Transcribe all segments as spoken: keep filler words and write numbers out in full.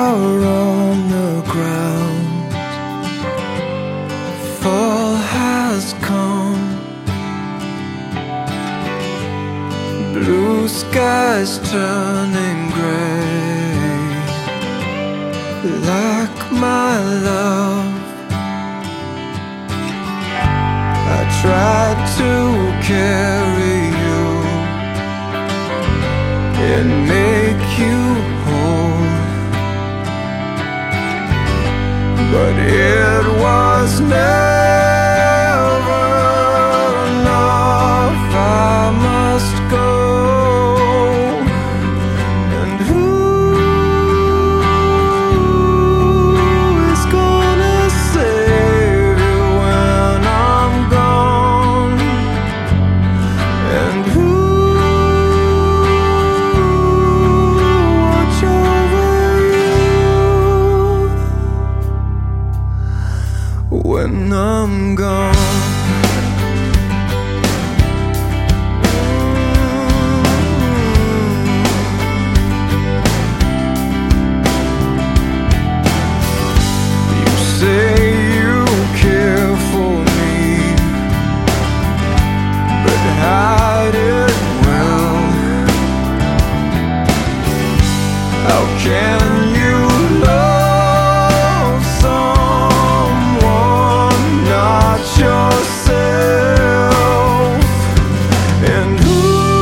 are on the ground. Fall has come. Blue skies turning gray, like my love. I tried to carry you and make you whole, but it was never enough. I must go. And who is gonna save you when I'm gone? And who watch over you when I'm gone? Say you care for me, but hide it well. How can you love someone not yourself? And who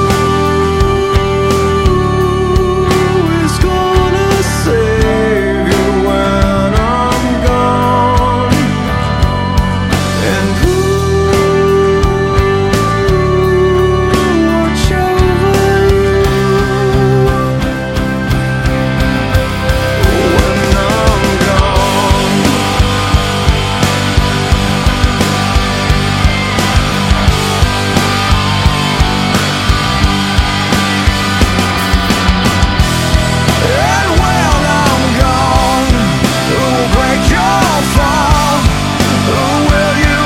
is gonna save you when I'm gone? And who watch over you when I'm gone? And when I'm gone, who will break your fall? Who will you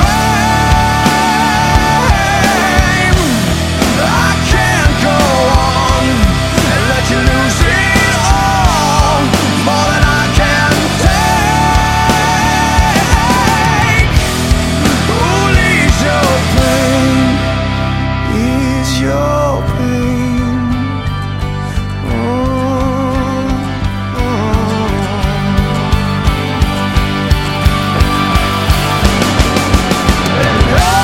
blame? I can't go on and let you lose it all, more than I can take. Who'll ease your pain? Ease your pain. Oh, oh. And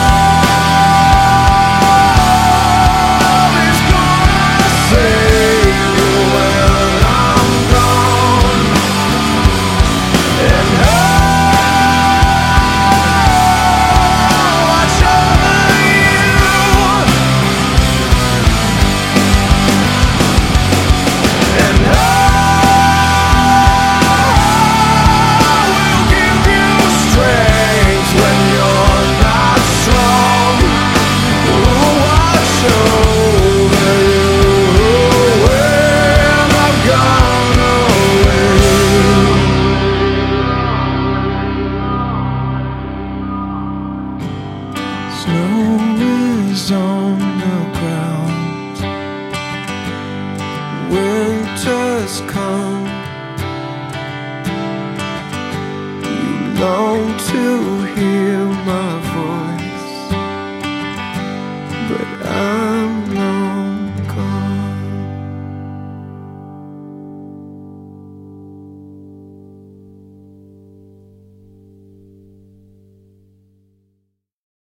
love is gonna save you when I'm gone. And I'll watch over you. And I will give you strength when you're not strong. We'll watch over you when I've gone away. Snow is on the ground. Winter's come. You long to hear my voice.